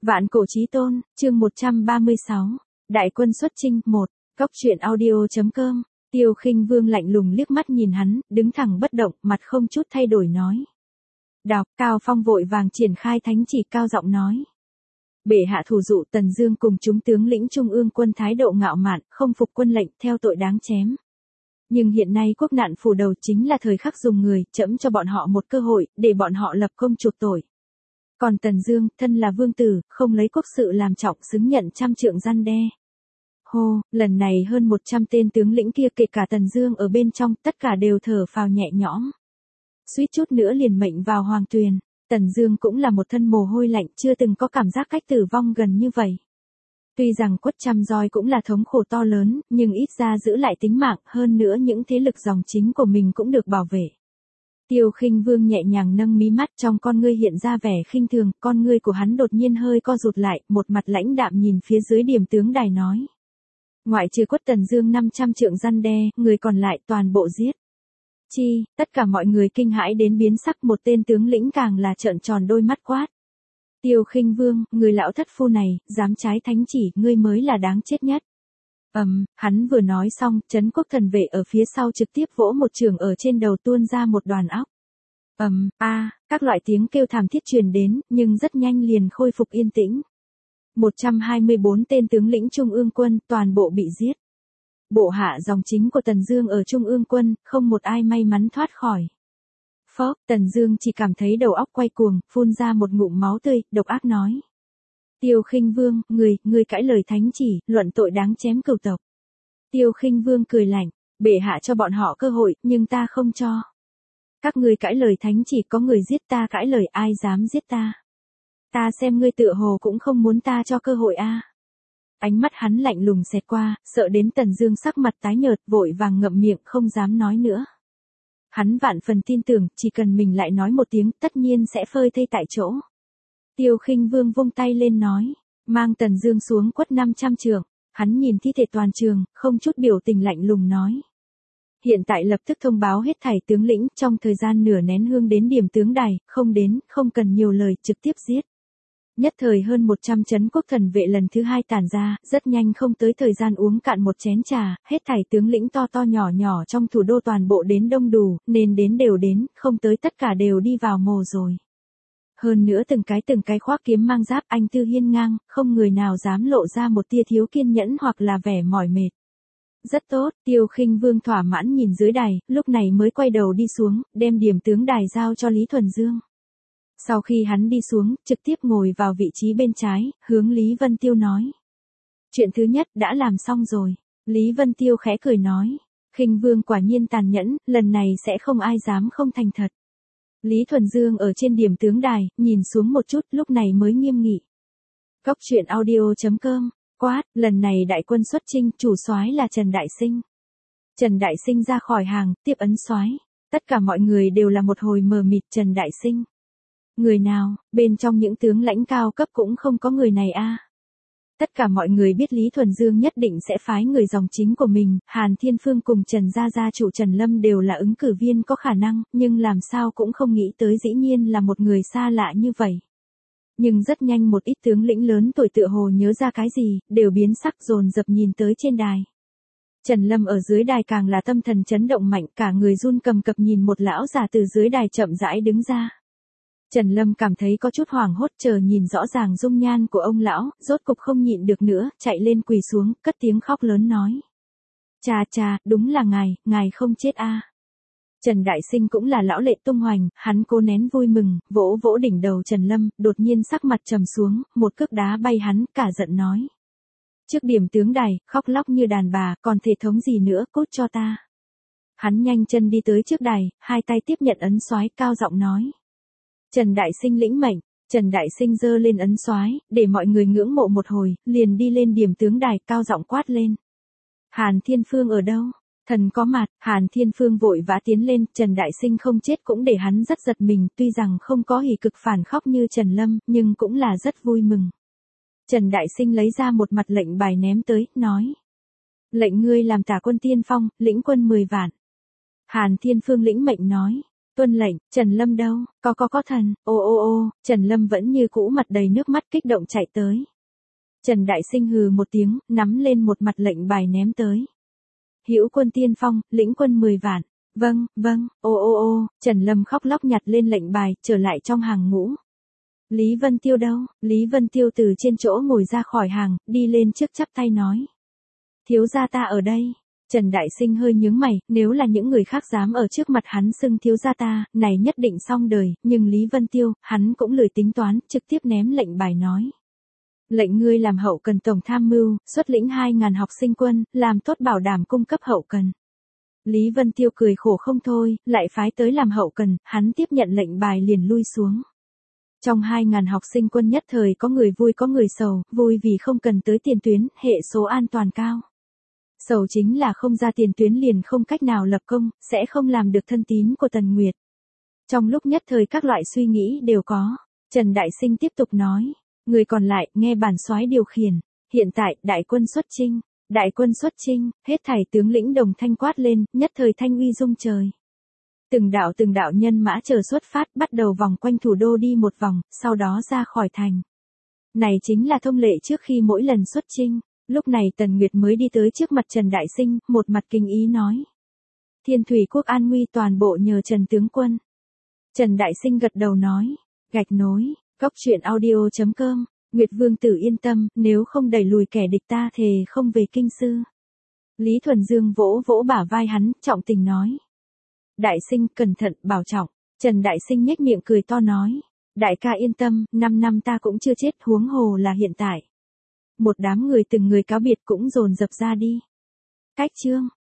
Vạn cổ chí tôn, chương 136. Đại quân xuất chinh 1. Góc truyện audio.com. Tiêu Khinh Vương lạnh lùng liếc mắt nhìn hắn, đứng thẳng bất động, mặt không chút thay đổi nói. Đọc, Cao Phong vội vàng triển khai thánh chỉ, cao giọng nói. Bệ hạ thủ dụ Tần Dương cùng chúng tướng lĩnh Trung ương quân thái độ ngạo mạn, không phục quân lệnh, theo tội đáng chém. Nhưng hiện nay quốc nạn phủ đầu chính là thời khắc dùng người, trẫm cho bọn họ một cơ hội, để bọn họ lập công chuộc tội. Còn Tần Dương, thân là vương tử, không lấy quốc sự làm trọng, xứng nhận trăm trượng răn đe. Hô, lần này hơn 100 tên tướng lĩnh kia, kể cả Tần Dương ở bên trong, tất cả đều thở phào nhẹ nhõm. Suýt chút nữa liền mệnh vào hoàng tuyền. Tần Dương cũng là một thân mồ hôi lạnh, chưa từng có cảm giác cách tử vong gần như vậy. Tuy rằng quất trăm roi cũng là thống khổ to lớn, nhưng ít ra giữ lại tính mạng, hơn nữa những thế lực dòng chính của mình cũng được bảo vệ. Tiêu Khinh Vương nhẹ nhàng nâng mí mắt, trong con ngươi hiện ra vẻ khinh thường, con ngươi của hắn đột nhiên hơi co rụt lại, một mặt lãnh đạm nhìn phía dưới điểm tướng đài nói. Ngoại trừ quất Tần Dương 500 trượng răn đe, người còn lại toàn bộ giết. Chi, tất cả mọi người kinh hãi đến biến sắc, một tên tướng lĩnh càng là trợn tròn đôi mắt quát. Tiêu Khinh Vương, người lão thất phu này, dám trái thánh chỉ, ngươi mới là đáng chết nhất. Hắn vừa nói xong, Trấn Quốc thần vệ ở phía sau trực tiếp vỗ một trường ở trên đầu, tuôn ra một đoàn óc. Các loại tiếng kêu thảm thiết truyền đến, nhưng rất nhanh liền khôi phục yên tĩnh. 124 tên tướng lĩnh Trung ương quân, toàn bộ bị giết. Bộ hạ dòng chính của Tần Dương ở Trung ương quân, không một ai may mắn thoát khỏi. Phốc, Tần Dương chỉ cảm thấy đầu óc quay cuồng, phun ra một ngụm máu tươi, độc ác nói. Tiêu Khinh Vương, ngươi cãi lời thánh chỉ, luận tội đáng chém cửu tộc. Tiêu Khinh Vương cười lạnh, bệ hạ cho bọn họ cơ hội, nhưng ta không cho. Các ngươi cãi lời thánh chỉ, có người giết ta, cãi lời ai dám giết ta. Ta xem ngươi tựa hồ cũng không muốn ta cho cơ hội a. Ánh mắt hắn lạnh lùng xẹt qua, sợ đến Tần Dương sắc mặt tái nhợt, vội vàng ngậm miệng không dám nói nữa. Hắn vạn phần tin tưởng, chỉ cần mình lại nói một tiếng, tất nhiên sẽ phơi thây tại chỗ. Tiêu Khinh Vương vung tay lên nói, mang Tần Dương xuống quất 500 trượng. Hắn nhìn thi thể toàn trường, không chút biểu tình, lạnh lùng nói. Hiện tại lập tức thông báo hết thảy tướng lĩnh, trong thời gian nửa nén hương đến điểm tướng đài, không đến, không cần nhiều lời, trực tiếp giết. Nhất thời hơn 100 Trấn Quốc thần vệ lần thứ 2 tản ra, rất nhanh không tới thời gian uống cạn một chén trà, hết thảy tướng lĩnh to to nhỏ nhỏ trong thủ đô toàn bộ đến đông đủ, nên đến đều đến, không tới tất cả đều đi vào mồ rồi. Hơn nữa từng cái khoác kiếm mang giáp, anh tư hiên ngang, không người nào dám lộ ra một tia thiếu kiên nhẫn hoặc là vẻ mỏi mệt. Rất tốt, Tiêu Khinh Vương thỏa mãn nhìn dưới đài, lúc này mới quay đầu đi xuống, đem điểm tướng đài giao cho Lý Thuần Dương. Sau khi hắn đi xuống, trực tiếp ngồi vào vị trí bên trái, hướng Lý Vân Tiêu nói. Chuyện thứ nhất đã làm xong rồi. Lý Vân Tiêu khẽ cười nói. Khinh Vương quả nhiên tàn nhẫn, lần này sẽ không ai dám không thành thật. Lý Thuần Dương ở trên điểm tướng đài, nhìn xuống một chút, lúc này mới nghiêm nghị. Góc truyện audio.com. Quát, lần này đại quân xuất chinh, chủ soái là Trần Đại Sinh. Trần Đại Sinh ra khỏi hàng, tiếp ấn soái. Tất cả mọi người đều là một hồi mờ mịt. Trần Đại Sinh. Người nào, bên trong những tướng lãnh cao cấp cũng không có người này a. Tất cả mọi người biết Lý Thuần Dương nhất định sẽ phái người dòng chính của mình, Hàn Thiên Phương cùng Trần gia chủ Trần Lâm đều là ứng cử viên có khả năng, nhưng làm sao cũng không nghĩ tới dĩ nhiên là một người xa lạ như vậy. Nhưng rất nhanh một ít tướng lĩnh lớn tuổi tựa hồ nhớ ra cái gì, đều biến sắc dồn dập nhìn tới trên đài. Trần Lâm ở dưới đài càng là tâm thần chấn động mạnh, cả người run cầm cập nhìn một lão già từ dưới đài chậm rãi đứng ra. Trần Lâm cảm thấy có chút hoảng hốt, chờ nhìn rõ ràng dung nhan của ông lão, rốt cục không nhịn được nữa, chạy lên quỳ xuống, cất tiếng khóc lớn nói. Cha, đúng là ngài không chết a. Trần Đại Sinh cũng là lão lệ tung hoành, hắn cố nén vui mừng, vỗ vỗ đỉnh đầu Trần Lâm, đột nhiên sắc mặt trầm xuống, một cước đá bay hắn, cả giận nói. Trước điểm tướng đài, khóc lóc như đàn bà, còn thể thống gì nữa, cút cho ta. Hắn nhanh chân đi tới trước đài, hai tay tiếp nhận ấn soái, cao giọng nói. Trần Đại Sinh lĩnh mệnh. Trần Đại Sinh giơ lên ấn soái, để mọi người ngưỡng mộ một hồi, liền đi lên điểm tướng đài, cao giọng quát lên. Hàn Thiên Phương ở đâu? Thần có mặt. Hàn Thiên Phương vội vã tiến lên, Trần Đại Sinh không chết cũng để hắn rất giật mình, tuy rằng không có hỉ cực phản khóc như Trần Lâm, nhưng cũng là rất vui mừng. Trần Đại Sinh lấy ra một mặt lệnh bài ném tới, nói. Lệnh ngươi làm tả quân tiên phong, lĩnh quân 10 vạn. Hàn Thiên Phương lĩnh mệnh nói. Tuân lệnh, Trần Lâm đâu, có thần, ô, Trần Lâm vẫn như cũ mặt đầy nước mắt kích động chạy tới. Trần Đại Sinh hừ một tiếng, nắm lên một mặt lệnh bài ném tới. Hữu quân tiên phong, lĩnh quân 10 vạn. Vâng, ô, Trần Lâm khóc lóc nhặt lên lệnh bài, trở lại trong hàng ngũ. Lý Vân Tiêu đâu? Lý Vân Tiêu từ trên chỗ ngồi ra khỏi hàng, đi lên trước chắp tay nói. Thiếu gia ta ở đây. Trần Đại Sinh hơi nhướng mày, nếu là những người khác dám ở trước mặt hắn xưng thiếu gia ta, này nhất định xong đời, nhưng Lý Vân Tiêu, hắn cũng lười tính toán, trực tiếp ném lệnh bài nói. Lệnh ngươi làm hậu cần tổng tham mưu, xuất lĩnh 2.000 học sinh quân, làm tốt bảo đảm cung cấp hậu cần. Lý Vân Tiêu cười khổ không thôi, lại phái tới làm hậu cần, hắn tiếp nhận lệnh bài liền lui xuống. Trong 2.000 học sinh quân nhất thời có người vui có người sầu, vui vì không cần tới tiền tuyến, hệ số an toàn cao. Sầu chính là không ra tiền tuyến liền không cách nào lập công, sẽ không làm được thân tín của Tần Nguyệt. Trong lúc nhất thời các loại suy nghĩ đều có, Trần Đại Sinh tiếp tục nói, người còn lại nghe bản soái điều khiển, hiện tại đại quân xuất chinh, hết thảy tướng lĩnh đồng thanh quát lên, nhất thời thanh uy rung trời. Từng đạo nhân mã chờ xuất phát bắt đầu vòng quanh thủ đô đi một vòng, sau đó ra khỏi thành. Này chính là thông lệ trước khi mỗi lần xuất chinh. Lúc này Tần Nguyệt mới đi tới trước mặt Trần Đại Sinh, một mặt kinh ý nói. Thiên thủy quốc an nguy toàn bộ nhờ Trần tướng quân. Trần Đại Sinh gật đầu nói. Gạch nối, cóc truyện audio.com, Nguyệt Vương tử yên tâm, nếu không đẩy lùi kẻ địch ta thề không về kinh sư. Lý Thuần Dương vỗ vỗ bả vai hắn, trọng tình nói. Đại Sinh cẩn thận, bảo trọng. Trần Đại Sinh nhếch miệng cười to nói. Đại ca yên tâm, 5 năm ta cũng chưa chết, huống hồ là hiện tại. Một đám người từng người cáo biệt cũng dồn dập ra đi. Cách chương